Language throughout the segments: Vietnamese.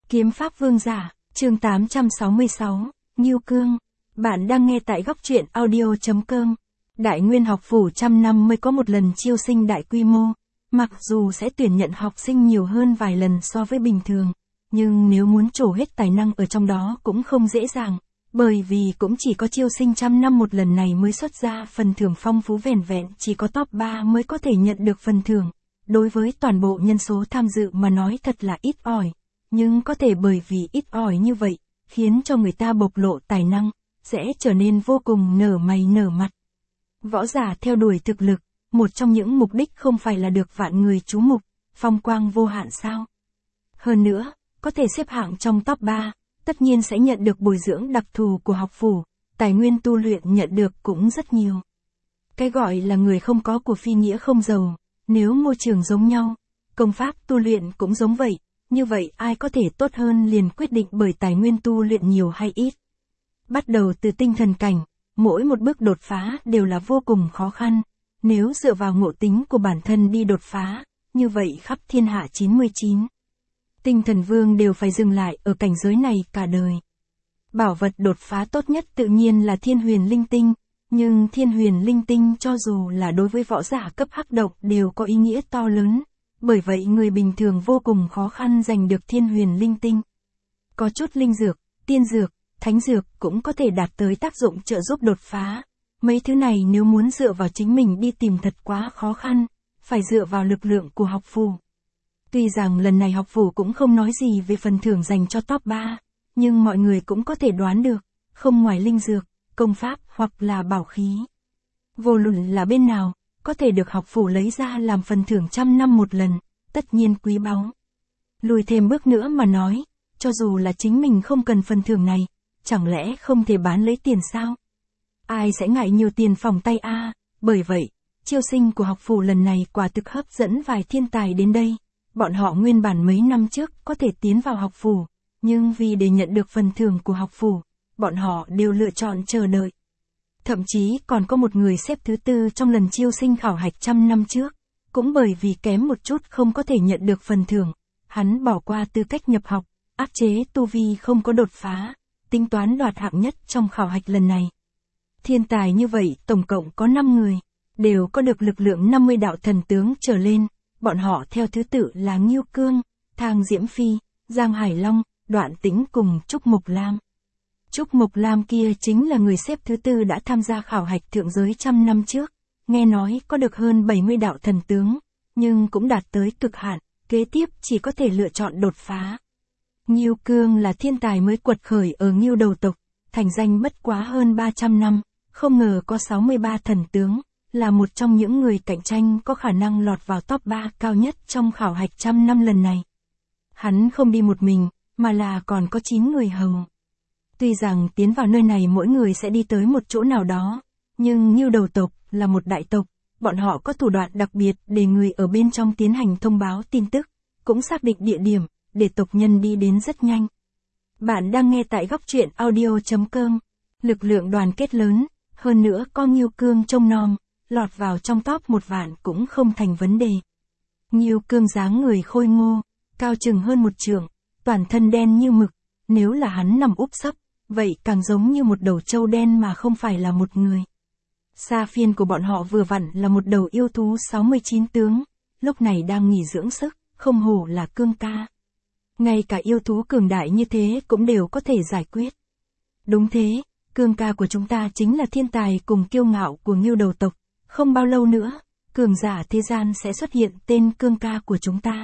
Kiếm pháp vương giả, chương 866, Ngưu Cương. Bạn đang nghe tại góc truyện audio.com. Đại Nguyên học phủ trăm năm mới có một lần chiêu sinh đại quy mô. Mặc dù sẽ tuyển nhận học sinh nhiều hơn vài lần so với bình thường, nhưng nếu muốn trổ hết tài năng ở trong đó cũng không dễ dàng, bởi vì cũng chỉ có chiêu sinh trăm năm một lần này mới xuất ra phần thưởng phong phú, vẻn vẹn chỉ có top 3 mới có thể nhận được phần thưởng. Đối với toàn bộ nhân số tham dự mà nói thật là ít ỏi, nhưng có thể bởi vì ít ỏi như vậy, khiến cho người ta bộc lộ tài năng, sẽ trở nên vô cùng nở mày nở mặt. Võ giả theo đuổi thực lực, một trong những mục đích không phải là được vạn người chú mục, phong quang vô hạn sao? Hơn nữa, có thể xếp hạng trong top 3, tất nhiên sẽ nhận được bồi dưỡng đặc thù của học phủ, tài nguyên tu luyện nhận được cũng rất nhiều. Cái gọi là người không có của phi nghĩa không giàu, nếu môi trường giống nhau, công pháp tu luyện cũng giống vậy, như vậy ai có thể tốt hơn liền quyết định bởi tài nguyên tu luyện nhiều hay ít. Bắt đầu từ tinh thần cảnh, mỗi một bước đột phá đều là vô cùng khó khăn, nếu dựa vào ngộ tính của bản thân đi đột phá, như vậy khắp thiên hạ 99. Tinh thần vương đều phải dừng lại ở cảnh giới này cả đời. Bảo vật đột phá tốt nhất tự nhiên là thiên huyền linh tinh, nhưng thiên huyền linh tinh cho dù là đối với võ giả cấp hắc độc đều có ý nghĩa to lớn, bởi vậy người bình thường vô cùng khó khăn giành được thiên huyền linh tinh. Có chút linh dược, tiên dược, thánh dược cũng có thể đạt tới tác dụng trợ giúp đột phá. Mấy thứ này nếu muốn dựa vào chính mình đi tìm thật quá khó khăn, phải dựa vào lực lượng của học phủ. Tuy rằng lần này học phủ cũng không nói gì về phần thưởng dành cho top 3, nhưng mọi người cũng có thể đoán được, không ngoài linh dược, công pháp hoặc là bảo khí. Vô luận là bên nào, có thể được học phủ lấy ra làm phần thưởng trăm năm một lần, tất nhiên quý báu. Lùi thêm bước nữa mà nói, cho dù là chính mình không cần phần thưởng này, chẳng lẽ không thể bán lấy tiền sao? Ai sẽ ngại nhiều tiền phòng tay a? Bởi vậy, chiêu sinh của học phủ lần này quả thực hấp dẫn vài thiên tài đến đây. Bọn họ nguyên bản mấy năm trước có thể tiến vào học phủ, nhưng vì để nhận được phần thưởng của học phủ, bọn họ đều lựa chọn chờ đợi. Thậm chí còn có một người xếp thứ 4 trong lần chiêu sinh khảo hạch trăm năm trước, cũng bởi vì kém một chút không có thể nhận được phần thưởng, hắn bỏ qua tư cách nhập học, áp chế tu vi không có đột phá, tính toán đoạt hạng nhất trong khảo hạch lần này. Thiên tài như vậy tổng cộng có 5 người, đều có được lực lượng 50 đạo thần tướng trở lên, bọn họ theo thứ tự là Ngưu Cương, Thang Diễm Phi, Giang Hải Long, Đoạn Tĩnh cùng Trúc Mộc Lam. Trúc Mộc Lam kia chính là người xếp thứ 4 đã tham gia khảo hạch thượng giới trăm năm trước, nghe nói có được hơn 70 đạo thần tướng, nhưng cũng đạt tới cực hạn, kế tiếp chỉ có thể lựa chọn đột phá. Ngưu Cương là thiên tài mới quật khởi ở Ngưu đầu tộc, thành danh bất quá hơn 300 năm, không ngờ có 63 thần tướng, là một trong những người cạnh tranh có khả năng lọt vào top 3 cao nhất trong khảo hạch trăm năm lần này. Hắn không đi một mình, mà là còn có 9 người hầu. Tuy rằng tiến vào nơi này mỗi người sẽ đi tới một chỗ nào đó, nhưng Ngưu đầu tộc là một đại tộc, bọn họ có thủ đoạn đặc biệt để người ở bên trong tiến hành thông báo tin tức, cũng xác định địa điểm, để tộc nhân đi đến rất nhanh. Bạn đang nghe tại góc truyện audio.com, lực lượng đoàn kết lớn, hơn nữa có Ngưu Cương trông nom, lọt vào trong top 1 vạn cũng không thành vấn đề. Ngưu Cương dáng người khôi ngô, cao chừng hơn 1 trượng, toàn thân đen như mực, nếu là hắn nằm úp sấp, vậy càng giống như một đầu trâu đen mà không phải là một người. Sa phiên của bọn họ vừa vặn là một đầu yêu thú 69 tướng, lúc này đang nghỉ dưỡng sức, không hổ là Cương ca. Ngay cả yêu thú cường đại như thế cũng đều có thể giải quyết. Đúng thế, Cương ca của chúng ta chính là thiên tài cùng kiêu ngạo của Ngưu đầu tộc, không bao lâu nữa, cường giả thế gian sẽ xuất hiện tên Cương ca của chúng ta.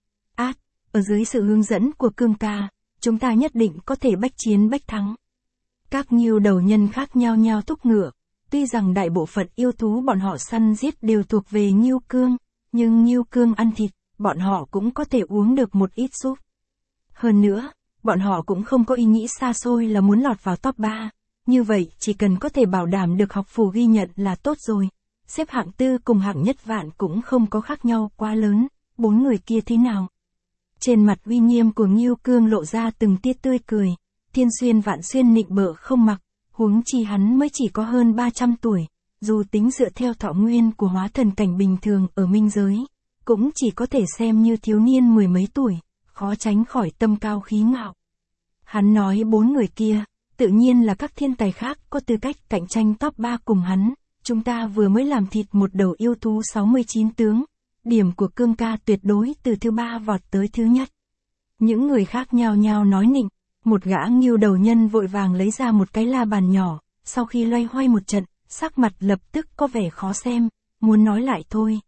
Ở dưới sự hướng dẫn của Cương ca, chúng ta nhất định có thể bách chiến bách thắng. Các Ngưu đầu nhân khác nhao nhao thúc ngựa, tuy rằng đại bộ phận yêu thú bọn họ săn giết đều thuộc về Ngưu Cương, nhưng Ngưu Cương ăn thịt, bọn họ cũng có thể uống được một ít súp. Hơn nữa, bọn họ cũng không có ý nghĩ xa xôi là muốn lọt vào top 3, như vậy chỉ cần có thể bảo đảm được học phủ ghi nhận là tốt rồi. Xếp hạng 4 cùng hạng nhất vạn cũng không có khác nhau quá lớn, 4 người kia thế nào? Trên mặt uy nghiêm của Ngưu Cương lộ ra từng tia tươi cười, thiên xuyên vạn xuyên nịnh bợ không mặc, huống chi hắn mới chỉ có hơn 300 tuổi, dù tính dựa theo thọ nguyên của hóa thần cảnh bình thường ở minh giới, cũng chỉ có thể xem như thiếu niên 10 mấy tuổi, khó tránh khỏi tâm cao khí ngạo. Hắn nói 4 người kia, tự nhiên là các thiên tài khác có tư cách cạnh tranh top 3 cùng hắn. Chúng ta vừa mới làm thịt một đầu yêu thú 69 tướng. Điểm của Cương ca tuyệt đối từ thứ 3 vọt tới thứ nhất. Những người khác nhao nhao nói nịnh. Một gã Ngưu đầu nhân vội vàng lấy ra một cái la bàn nhỏ. Sau khi loay hoay một trận, sắc mặt lập tức có vẻ khó xem. Muốn nói lại thôi,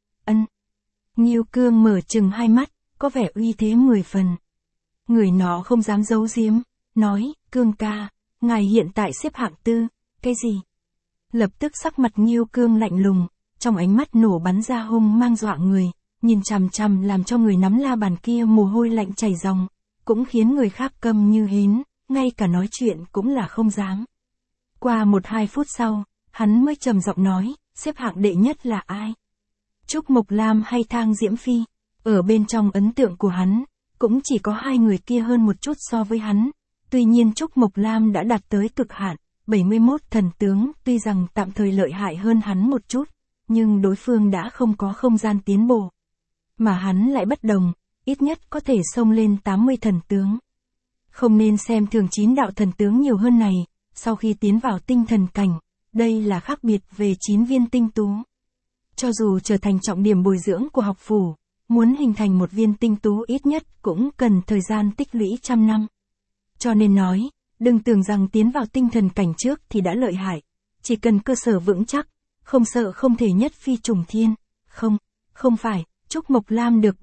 Ngưu Cương mở chừng hai mắt, có vẻ uy thế 10 phần. Người nó không dám giấu giếm, nói, Cương ca, ngài hiện tại xếp hạng 4, cái gì? Lập tức sắc mặt Ngưu Cương lạnh lùng, trong ánh mắt nổ bắn ra hung mang dọa người, nhìn chằm chằm làm cho người nắm la bàn kia mồ hôi lạnh chảy ròng, cũng khiến người khác câm như hến, ngay cả nói chuyện cũng là không dám. Qua 1-2 phút sau, hắn mới trầm giọng nói, xếp hạng đệ nhất là ai? Trúc Mộc Lam hay Thang Diễm Phi? Ở bên trong ấn tượng của hắn, cũng chỉ có 2 người kia hơn một chút so với hắn. Tuy nhiên Trúc Mộc Lam đã đạt tới cực hạn, 71 thần tướng, tuy rằng tạm thời lợi hại hơn hắn một chút, nhưng đối phương đã không có không gian tiến bộ. Mà hắn lại bất đồng, ít nhất có thể xông lên 80 thần tướng. Không nên xem thường 9 đạo thần tướng nhiều hơn này, sau khi tiến vào tinh thần cảnh, đây là khác biệt về 9 viên tinh tú. Cho dù trở thành trọng điểm bồi dưỡng của học phủ, muốn hình thành một viên tinh tú ít nhất cũng cần thời gian tích lũy trăm năm. Cho nên nói, đừng tưởng rằng tiến vào tinh thần cảnh trước thì đã lợi hại, chỉ cần cơ sở vững chắc, không sợ không thể nhất phi trùng thiên. Không phải, Trúc Mộc Lam được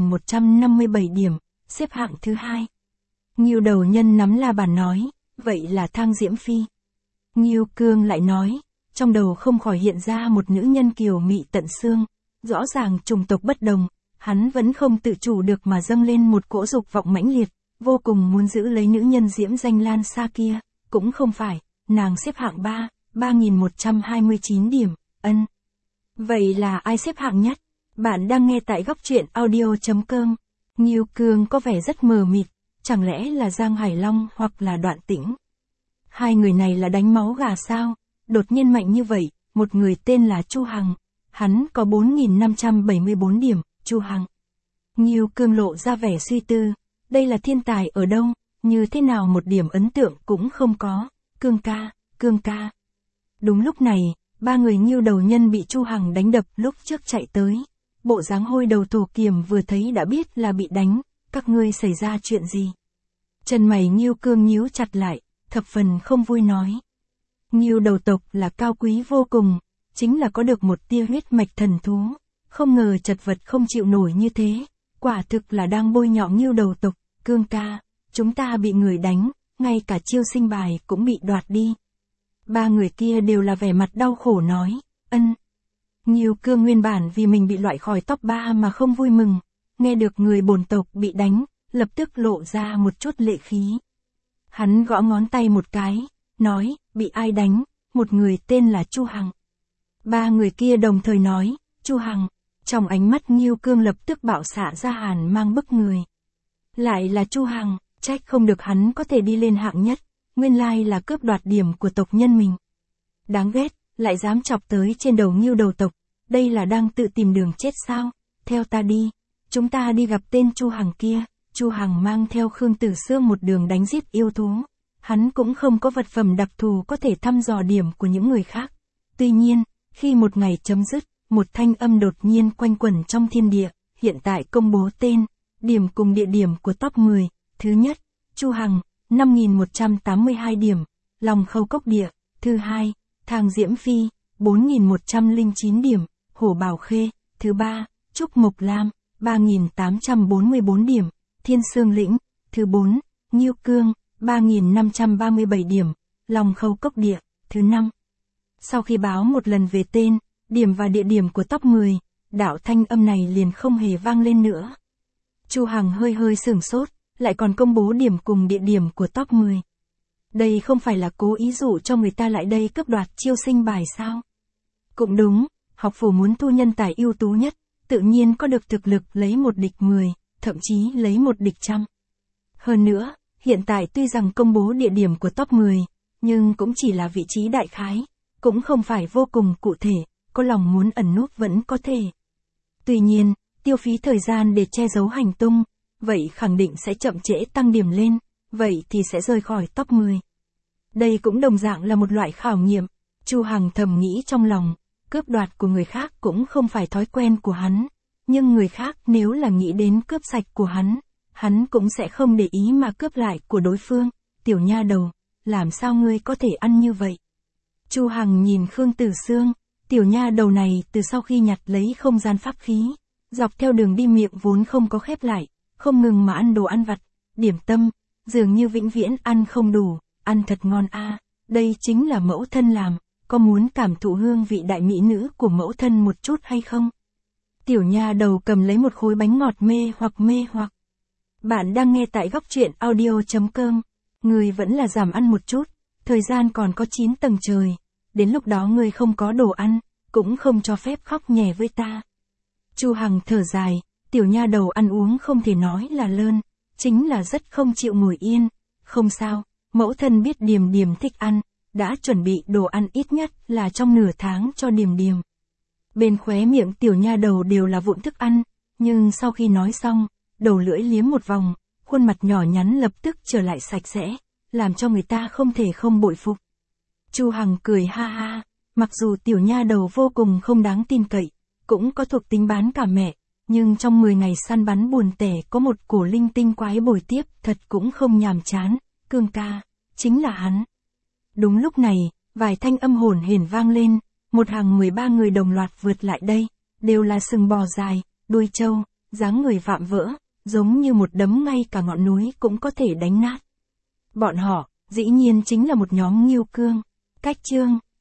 3.157 điểm, xếp hạng thứ 2. Ngưu đầu nhân nắm la bàn nói, vậy là Thang Diễm Phi. Ngưu Cương lại nói, trong đầu không khỏi hiện ra một nữ nhân kiều mị tận xương, rõ ràng chủng tộc bất đồng, hắn vẫn không tự chủ được mà dâng lên một cỗ dục vọng mãnh liệt, vô cùng muốn giữ lấy nữ nhân diễm danh Lan Sa kia, cũng không phải, nàng xếp hạng 3, 3.129 điểm, Vậy là ai xếp hạng nhất? Bạn đang nghe tại góc truyện audio.com. Ngưu Cương có vẻ rất mờ mịt, chẳng lẽ là Giang Hải Long hoặc là Đoạn Tĩnh? Hai người này là đánh máu gà sao? Đột nhiên mạnh như vậy, một người tên là Chu Hằng, hắn có 4.574 điểm, Chu Hằng. Ngưu Cương lộ ra vẻ suy tư, đây là thiên tài ở đâu, như thế nào một điểm ấn tượng cũng không có, Cương ca. Đúng lúc này, 3 người Ngưu đầu nhân bị Chu Hằng đánh đập lúc trước chạy tới. Bộ dáng hôi đầu thổ kiềm vừa thấy đã biết là bị đánh, các ngươi xảy ra chuyện gì? Chân mày Ngưu Cương nhíu chặt lại, thập phần không vui nói. Ngưu đầu tộc là cao quý vô cùng, chính là có được một tia huyết mạch thần thú, không ngờ chật vật không chịu nổi như thế, quả thực là đang bôi nhọ Ngưu đầu tộc. Cương ca, chúng ta bị người đánh, ngay cả chiêu sinh bài cũng bị đoạt đi. 3 người kia đều là vẻ mặt đau khổ nói, Ngưu Cương nguyên bản vì mình bị loại khỏi top 3 mà không vui mừng, nghe được người bổn tộc bị đánh, lập tức lộ ra một chút lệ khí. Hắn gõ ngón tay một cái, nói, bị ai đánh, một người tên là Chu Hằng. 3 người kia đồng thời nói, Chu Hằng, trong ánh mắt Ngưu Cương lập tức bạo xạ ra hàn mang bức người. Lại là Chu Hằng, trách không được hắn có thể đi lên hạng nhất, nguyên lai là cướp đoạt điểm của tộc nhân mình. Đáng ghét, lại dám chọc tới trên đầu Ngưu đầu tộc, đây là đang tự tìm đường chết sao? Theo ta đi, chúng ta đi gặp tên Chu Hằng kia. Chu Hằng mang theo Khương Tử Sương một đường đánh giết yêu thú. Hắn cũng không có vật phẩm đặc thù có thể thăm dò điểm của những người khác. Tuy nhiên, khi một ngày chấm dứt, một thanh âm đột nhiên quanh quẩn trong thiên địa, hiện tại công bố tên, điểm cùng địa điểm của top 10. Thứ nhất, Chu Hằng, 5.182 điểm, Lòng Khâu Cốc Địa. Thứ hai, Thang Diễm Phi, 4.109 điểm, Hổ Bảo Khê. Thứ ba, Trúc Mộc Lam, 3.844 điểm, Thiên Sương Lĩnh. Thứ 4, Ngưu Cương, 3.537 điểm, Lòng Khâu Cốc Địa. Thứ 5. Sau khi báo một lần về tên, điểm và địa điểm của top 10, đạo thanh âm này liền không hề vang lên nữa. Chu Hằng hơi sửng sốt, lại còn công bố điểm cùng địa điểm của top 10. Đây không phải là cố ý dụ cho người ta lại đây cướp đoạt chiêu sinh bài sao? Cũng đúng, học phủ muốn thu nhân tài ưu tú nhất, tự nhiên có được thực lực lấy một địch 10, thậm chí lấy một địch 100. Hơn nữa, hiện tại tuy rằng công bố địa điểm của top 10, nhưng cũng chỉ là vị trí đại khái, cũng không phải vô cùng cụ thể, có lòng muốn ẩn núp vẫn có thể. Tuy nhiên, tiêu phí thời gian để che giấu hành tung, vậy khẳng định sẽ chậm trễ tăng điểm lên, vậy thì sẽ rời khỏi top 10. Đây cũng đồng dạng là một loại khảo nghiệm, Chu Hằng thầm nghĩ trong lòng, cướp đoạt của người khác cũng không phải thói quen của hắn, nhưng người khác nếu là nghĩ đến cướp sạch của hắn cũng sẽ không để ý mà cướp lại của đối phương. Tiểu nha đầu, làm sao ngươi có thể ăn như vậy? Chu Hằng nhìn Khương Tử Sương, tiểu nha đầu này từ sau khi nhặt lấy không gian pháp khí, dọc theo đường đi miệng vốn không có khép lại, không ngừng mà ăn đồ ăn vặt, điểm tâm, dường như vĩnh viễn ăn không đủ, ăn thật ngon a. Đây chính là mẫu thân làm, có muốn cảm thụ hương vị đại mỹ nữ của mẫu thân một chút hay không? Tiểu nha đầu cầm lấy một khối bánh ngọt mê hoặc. Bạn đang nghe tại góc truyện audio.com. Người vẫn là giảm ăn một chút, thời gian còn có 9 tầng trời, đến lúc đó người không có đồ ăn, cũng không cho phép khóc nhè với ta. Chu Hằng thở dài, tiểu nha đầu ăn uống không thể nói là lơn, chính là rất không chịu ngồi yên. Không sao, mẫu thân biết Điềm Điềm thích ăn, đã chuẩn bị đồ ăn ít nhất là trong nửa tháng cho Điềm Điềm. Bên khóe miệng tiểu nha đầu đều là vụn thức ăn, nhưng sau khi nói xong, đầu lưỡi liếm một vòng, khuôn mặt nhỏ nhắn lập tức trở lại sạch sẽ, làm cho người ta không thể không bội phục. Chu Hằng cười ha ha, mặc dù tiểu nha đầu vô cùng không đáng tin cậy, cũng có thuộc tính bán cả mẹ, nhưng trong 10 ngày săn bắn buồn tẻ có một cổ linh tinh quái bồi tiếp thật cũng không nhàm chán, Cương ca, chính là hắn. Đúng lúc này, vài thanh âm hồn hển vang lên, một hàng 13 người đồng loạt vượt lại đây, đều là sừng bò dài, đuôi trâu, dáng người vạm vỡ, giống như một đấm ngay cả ngọn núi cũng có thể đánh nát. Bọn họ, dĩ nhiên chính là một nhóm Ngưu Cương. Cách chương